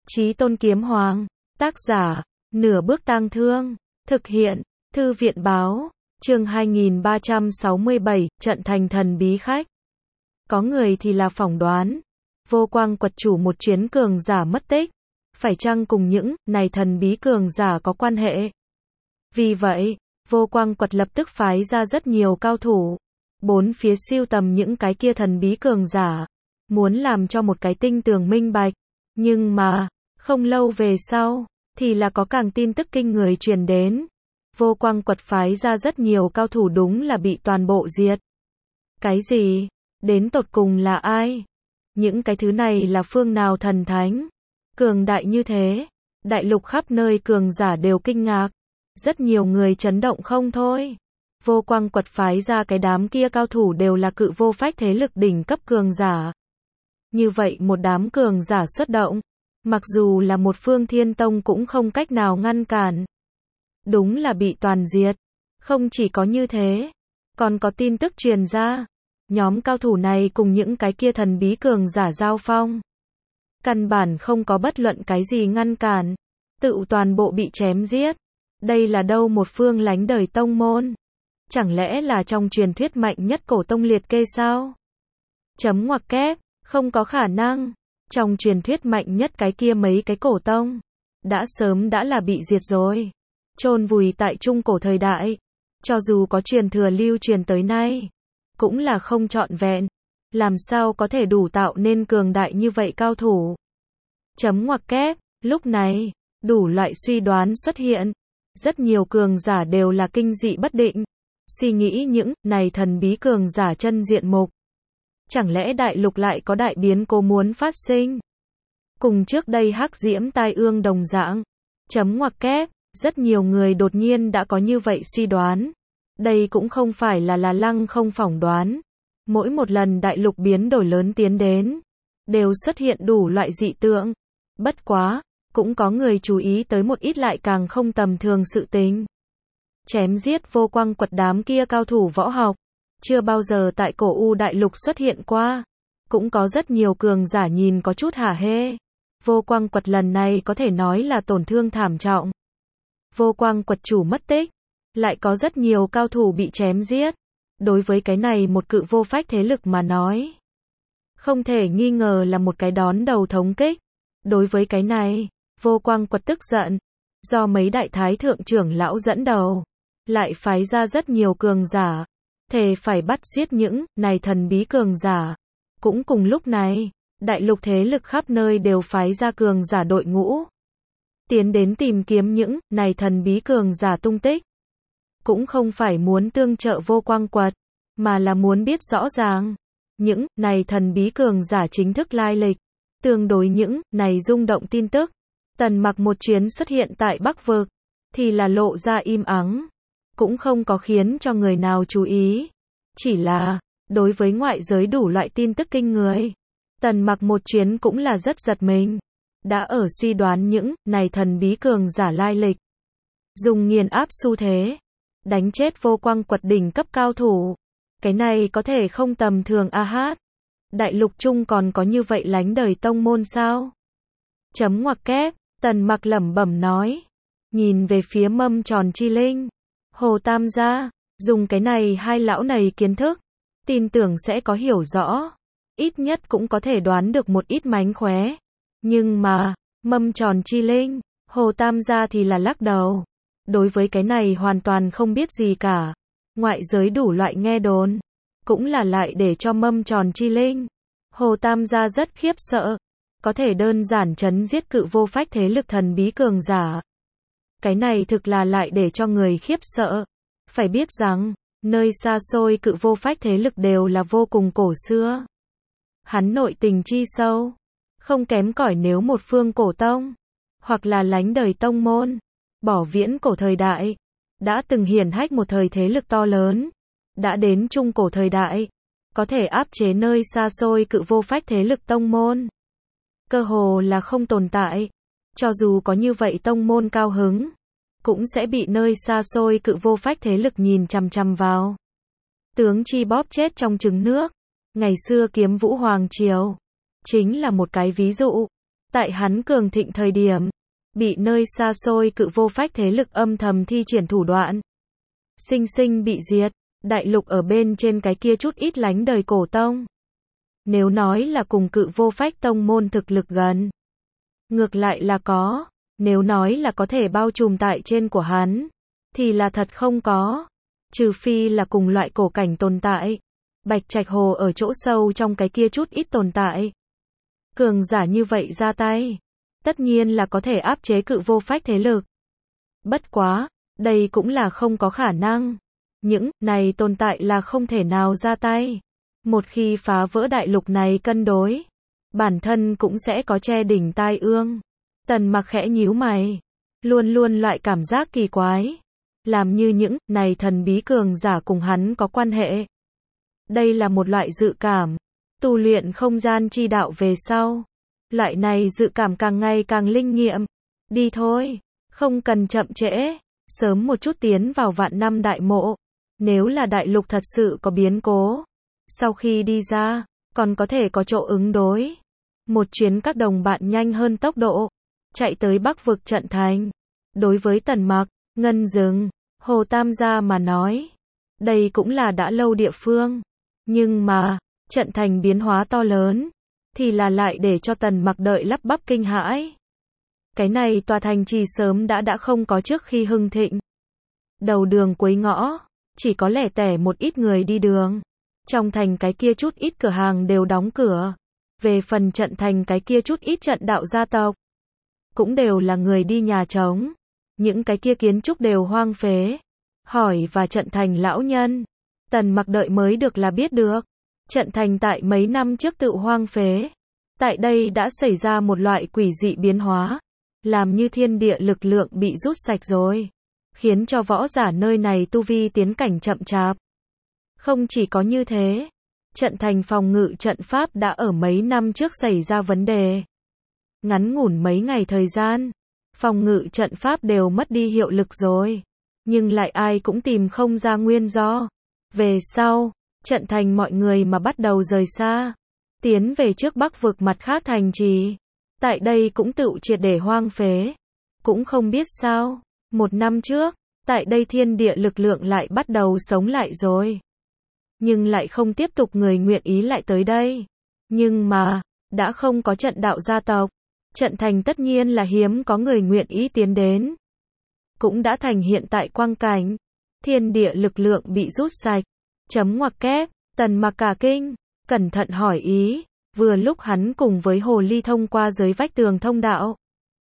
Chí Tôn Kiếm Hoàng, tác giả, Nửa Bước Tang Thương, thực hiện, Thư viện báo, chương 2367, trận thành thần bí khách. Có người thì là phỏng đoán, Vô Quang Quật chủ một chuyến cường giả mất tích, phải chăng cùng những này thần bí cường giả có quan hệ? Vì vậy, Vô Quang Quật lập tức phái ra rất nhiều cao thủ, bốn phía siêu tầm những cái kia thần bí cường giả, muốn làm cho một cái tinh tường minh bạch. Nhưng mà, không lâu về sau, thì là có càng tin tức kinh người truyền đến. Vô Quang Quật phái ra rất nhiều cao thủ đúng là bị toàn bộ diệt. Cái gì? Đến tột cùng là ai? Những cái thứ này là phương nào thần thánh? Cường đại như thế, đại lục khắp nơi cường giả đều kinh ngạc. Rất nhiều người chấn động không thôi. Vô Quang Quật phái ra cái đám kia cao thủ đều là cự vô phách thế lực đỉnh cấp cường giả. Như vậy một đám cường giả xuất động, mặc dù là một phương thiên tông cũng không cách nào ngăn cản. Đúng là bị toàn diệt. Không chỉ có như thế, còn có tin tức truyền ra, nhóm cao thủ này cùng những cái kia thần bí cường giả giao phong. Căn bản không có bất luận cái gì ngăn cản, tự toàn bộ bị chém giết. Đây là đâu một phương lánh đời tông môn? Chẳng lẽ là trong truyền thuyết mạnh nhất cổ tông liệt kê sao? Chấm ngoặc kép, không có khả năng. Trong truyền thuyết mạnh nhất cái kia mấy cái cổ tông, đã sớm đã là bị diệt rồi. Chôn vùi tại trung cổ thời đại. Cho dù có truyền thừa lưu truyền tới nay, cũng là không trọn vẹn. Làm sao có thể đủ tạo nên cường đại như vậy cao thủ? Chấm ngoặc kép, lúc này, đủ loại suy đoán xuất hiện. Rất nhiều cường giả đều là kinh dị bất định. Suy nghĩ những này thần bí cường giả chân diện mục. Chẳng lẽ đại lục lại có đại biến cố muốn phát sinh? Cùng trước đây hắc diễm tai ương đồng dạng. Chấm ngoặc kép, rất nhiều người đột nhiên đã có như vậy suy đoán. Đây cũng không phải là lăng không phỏng đoán. Mỗi một lần đại lục biến đổi lớn tiến đến, đều xuất hiện đủ loại dị tượng. Bất quá, cũng có người chú ý tới một ít lại càng không tầm thường sự tình. Chém giết Vô Quang Quật đám kia cao thủ võ học, chưa bao giờ tại cổ U đại lục xuất hiện qua. Cũng có rất nhiều cường giả nhìn có chút hả hê. Vô Quang Quật lần này có thể nói là tổn thương thảm trọng. Vô Quang Quật chủ mất tích, lại có rất nhiều cao thủ bị chém giết. Đối với cái này một cự vô phách thế lực mà nói, không thể nghi ngờ là một cái đón đầu thống kích. Đối với cái này, Vô Quang Quật tức giận, do mấy đại thái thượng trưởng lão dẫn đầu, lại phái ra rất nhiều cường giả, thề phải bắt giết những này thần bí cường giả. Cũng cùng lúc này, đại lục thế lực khắp nơi đều phái ra cường giả đội ngũ, tiến đến tìm kiếm những này thần bí cường giả tung tích. Cũng không phải muốn tương trợ Vô Quang Quật, mà là muốn biết rõ ràng những này thần bí cường giả chính thức lai lịch. Tương đối những này rung động tin tức, Tần Mặc một chuyến xuất hiện tại Bắc Vực, thì là lộ ra im ắng, cũng không có khiến cho người nào chú ý. Chỉ là, đối với ngoại giới đủ loại tin tức kinh người, Tần Mặc một chuyến cũng là rất giật mình. Đã ở suy đoán những này thần bí cường giả lai lịch, dùng nghiền áp xu thế, đánh chết Vô Quang Quật đỉnh cấp cao thủ. Cái này có thể không tầm thường a hát. Đại lục chung còn có như vậy lánh đời tông môn sao? Chấm ngoặc kép, Tần Mặc lẩm bẩm nói. Nhìn về phía Mâm Tròn Chi Linh, Hồ Tam gia, dùng cái này hai lão này kiến thức, tin tưởng sẽ có hiểu rõ. Ít nhất cũng có thể đoán được một ít mánh khóe. Nhưng mà, Mâm Tròn Chi Linh, Hồ Tam gia thì là lắc đầu. Đối với cái này hoàn toàn không biết gì cả. Ngoại giới đủ loại nghe đồn, cũng là lại để cho Mâm Tròn Chi Linh, Hồ Tam gia rất khiếp sợ. Có thể đơn giản chấn giết cự vô phách thế lực thần bí cường giả. Cái này thực là lại để cho người khiếp sợ. Phải biết rằng, nơi xa xôi cự vô phách thế lực đều là vô cùng cổ xưa. Hắn nội tình chi sâu, không kém cỏi nếu một phương cổ tông, hoặc là lánh đời tông môn, bỏ viễn cổ thời đại, đã từng hiển hách một thời thế lực to lớn. Đã đến trung cổ thời đại, có thể áp chế nơi xa xôi cự vô phách thế lực tông môn. Cơ hồ là không tồn tại. Cho dù có như vậy tông môn cao hứng, cũng sẽ bị nơi xa xôi cự vô phách thế lực nhìn chằm chằm vào. Tướng chi bóp chết trong trứng nước. Ngày xưa Kiếm Vũ Hoàng Triều chính là một cái ví dụ. Tại hắn cường thịnh thời điểm, bị nơi xa xôi cự vô phách thế lực âm thầm thi triển thủ đoạn, sinh sinh bị diệt. Đại lục ở bên trên cái kia chút ít lánh đời cổ tông, nếu nói là cùng cự vô phách tông môn thực lực gần, ngược lại là có, nếu nói là có thể bao trùm tại trên của hắn, thì là thật không có, trừ phi là cùng loại cổ cảnh tồn tại, Bạch Trạch Hồ ở chỗ sâu trong cái kia chút ít tồn tại. Cường giả như vậy ra tay, tất nhiên là có thể áp chế cự vô phách thế lực. Bất quá, đây cũng là không có khả năng. Những này tồn tại là không thể nào ra tay. Một khi phá vỡ đại lục này cân đối, bản thân cũng sẽ có che đỉnh tai ương. Tần Mặc khẽ nhíu mày, luôn luôn loại cảm giác kỳ quái, làm như những này thần bí cường giả cùng hắn có quan hệ. Đây là một loại dự cảm, tu luyện không gian chi đạo về sau, loại này dự cảm càng ngày càng linh nghiệm. Đi thôi, không cần chậm trễ, sớm một chút tiến vào vạn năm đại mộ. Nếu là đại lục thật sự có biến cố, sau khi đi ra, còn có thể có chỗ ứng đối. Một chuyến các đồng bạn nhanh hơn tốc độ, chạy tới Bắc vực trận thành. Đối với Tần Mặc, Ngân Dừng, Hồ Tam gia mà nói, đây cũng là đã lâu địa phương. Nhưng mà, trận thành biến hóa to lớn, thì là lại để cho Tần Mặc đợi lắp bắp kinh hãi. Cái này tòa thành trì sớm đã không có trước khi hưng thịnh. Đầu đường cuối ngõ, chỉ có lẻ tẻ một ít người đi đường. Trong thành cái kia chút ít cửa hàng đều đóng cửa. Về phần trận thành cái kia chút ít trận đạo gia tộc, cũng đều là người đi nhà trống. Những cái kia kiến trúc đều hoang phế. Hỏi và trận thành lão nhân, Tần Mặc đợi mới được là biết được. Trận thành tại mấy năm trước tự hoang phế. Tại đây đã xảy ra một loại quỷ dị biến hóa, làm như thiên địa lực lượng bị rút sạch rồi, khiến cho võ giả nơi này tu vi tiến cảnh chậm chạp. Không chỉ có như thế, trận thành phòng ngự trận pháp đã ở mấy năm trước xảy ra vấn đề. Ngắn ngủn mấy ngày thời gian, phòng ngự trận pháp đều mất đi hiệu lực rồi, nhưng lại ai cũng tìm không ra nguyên do. Về sau, trận thành mọi người mà bắt đầu rời xa, tiến về trước Bắc vực mặt khác thành trì. Tại đây cũng tự triệt để hoang phế. Cũng không biết sao, một năm trước, tại đây thiên địa lực lượng lại bắt đầu sống lại rồi. Nhưng lại không tiếp tục người nguyện ý lại tới đây. Nhưng mà, đã không có trận đạo gia tộc. Trận thành tất nhiên là hiếm có người nguyện ý tiến đến. Cũng đã thành hiện tại quang cảnh. Thiên địa lực lượng bị rút sạch. Chấm ngoặc kép, Tần Mặc cả kinh, cẩn thận hỏi ý. Vừa lúc hắn cùng với hồ ly thông qua dưới vách tường thông đạo,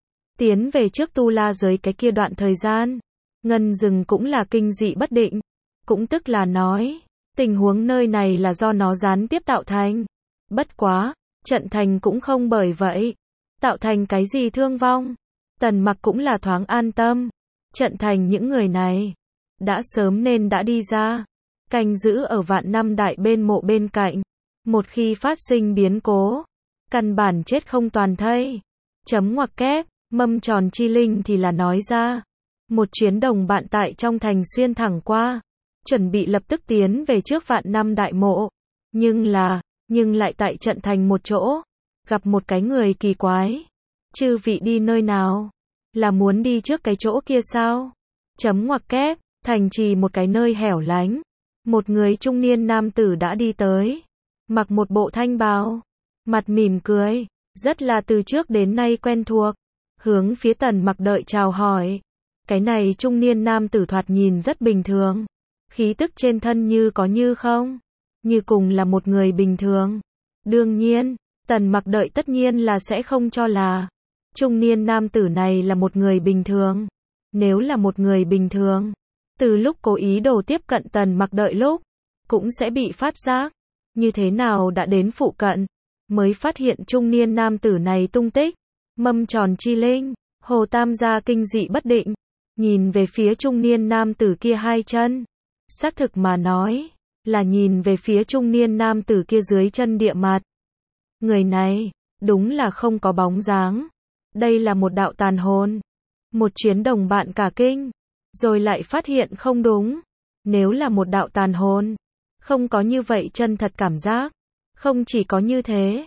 tiến về trước tu la giới cái kia đoạn thời gian, Ngân Dừng cũng là kinh dị bất định, cũng tức là nói, tình huống nơi này là do nó gián tiếp tạo thành. Bất quá, trận thành cũng không bởi vậy tạo thành cái gì thương vong. Tần Mặc cũng là thoáng an tâm. Trận thành những người này đã sớm nên đã đi ra, canh giữ ở vạn năm đại bên mộ bên cạnh. Một khi phát sinh biến cố, căn bản chết không toàn thây. Chấm ngoặc kép, Mâm Tròn Chi Linh thì là nói ra. Một chuyến đồng bạn tại trong thành xuyên thẳng qua, chuẩn bị lập tức tiến về trước vạn năm đại mộ. Nhưng lại tại trận thành một chỗ, gặp một cái người kỳ quái. Chư vị đi nơi nào? Là muốn đi trước cái chỗ kia sao? Chấm ngoặc kép, thành trì một cái nơi hẻo lánh. Một người trung niên nam tử đã đi tới. Mặc một bộ thanh bào, mặt mỉm cười, rất là từ trước đến nay quen thuộc, hướng phía Tần Mặc đợi chào hỏi. Cái này trung niên nam tử thoạt nhìn rất bình thường, khí tức trên thân như có như không, như cùng là một người bình thường. Đương nhiên, Tần Mặc đợi tất nhiên là sẽ không cho là trung niên nam tử này là một người bình thường. Nếu là một người bình thường, từ lúc cố ý đồ tiếp cận Tần Mặc đợi lúc, cũng sẽ bị phát giác. Như thế nào đã đến phụ cận, mới phát hiện trung niên nam tử này tung tích. Mâm Tròn Chi Linh, Hồ Tam gia kinh dị bất định, nhìn về phía trung niên nam tử kia hai chân. Xác thực mà nói, là nhìn về phía trung niên nam tử kia dưới chân địa mặt. Người này, đúng là không có bóng dáng. Đây là một đạo tàn hồn. Một chuyến đồng bạn cả kinh, rồi lại phát hiện không đúng. Nếu là một đạo tàn hồn, không có như vậy chân thật cảm giác. Không chỉ có như thế,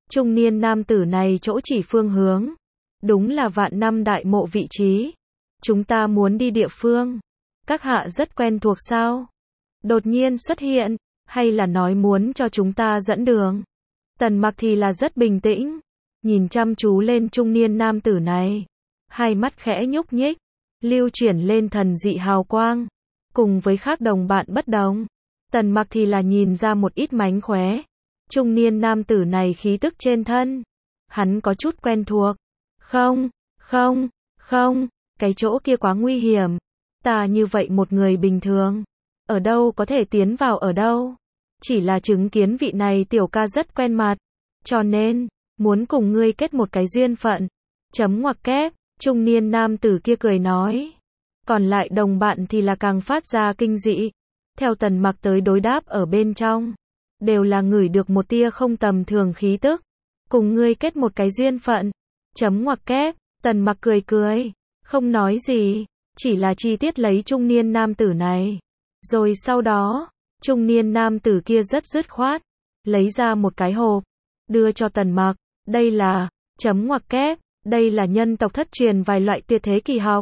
Trung niên nam tử này chỗ chỉ phương hướng. Đúng là Vạn Năm Đại Mộ vị trí. Chúng ta muốn đi địa phương. Các hạ rất quen thuộc sao? Đột nhiên xuất hiện, hay là nói muốn cho chúng ta dẫn đường? Tần Mặc thì là rất bình tĩnh, nhìn chăm chú lên trung niên nam tử này. Hai mắt khẽ nhúc nhích, lưu chuyển lên thần dị hào quang. Cùng với khác đồng bạn bất đồng, Tần Mặc thì là nhìn ra một ít mánh khóe. Trung niên nam tử này khí tức trên thân, hắn có chút quen thuộc. Không, không, không, cái chỗ kia quá nguy hiểm. Ta như vậy một người bình thường, ở đâu có thể tiến vào ở đâu? Chỉ là chứng kiến vị này tiểu ca rất quen mặt, cho nên, muốn cùng ngươi kết một cái duyên phận. Chấm ngoặc kép, trung niên nam tử kia cười nói. Còn lại đồng bạn thì là càng phát ra kinh dị. Theo Tần Mặc tới đối đáp ở bên trong, đều là ngửi được một tia không tầm thường khí tức. Cùng ngươi kết một cái duyên phận. Chấm ngoặc kép, Tần Mặc cười cười, không nói gì, chỉ là chi tiết lấy trung niên nam tử này. Rồi sau đó, trung niên nam tử kia rất dứt khoát, lấy ra một cái hộp, đưa cho Tần Mặc. Đây là, chấm ngoặc kép, đây là nhân tộc thất truyền vài loại tuyệt thế kỳ học.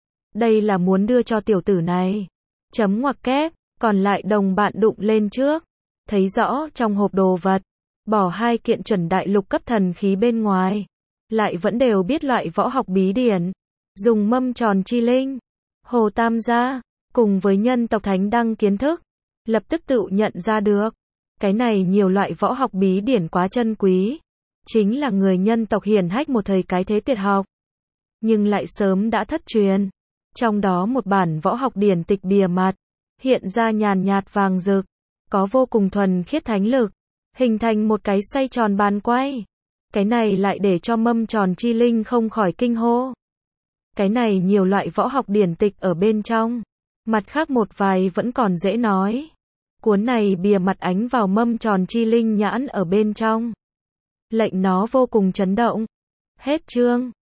Đây là muốn đưa cho tiểu tử này. Chấm ngoặc kép, còn lại đồng bạn đụng lên trước, thấy rõ trong hộp đồ vật, bỏ 2 kiện chuẩn đại lục cấp thần khí bên ngoài, lại vẫn đều biết loại võ học bí điển, dùng mâm tròn chi linh, Hồ Tam gia, cùng với nhân tộc thánh đăng kiến thức, lập tức tự nhận ra được, cái này nhiều loại võ học bí điển quá chân quý, chính là người nhân tộc hiển hách một thời cái thế tuyệt học, nhưng lại sớm đã thất truyền. Trong đó một bản võ học điển tịch bìa mặt, hiện ra nhàn nhạt vàng rực, có vô cùng thuần khiết thánh lực, hình thành một cái xoay tròn bàn quay. Cái này lại để cho mâm tròn chi linh không khỏi kinh hô. Cái này nhiều loại võ học điển tịch ở bên trong, mặt khác một vài vẫn còn dễ nói. Cuốn này bìa mặt ánh vào mâm tròn chi linh nhãn ở bên trong, lệnh nó vô cùng chấn động. Hết chương.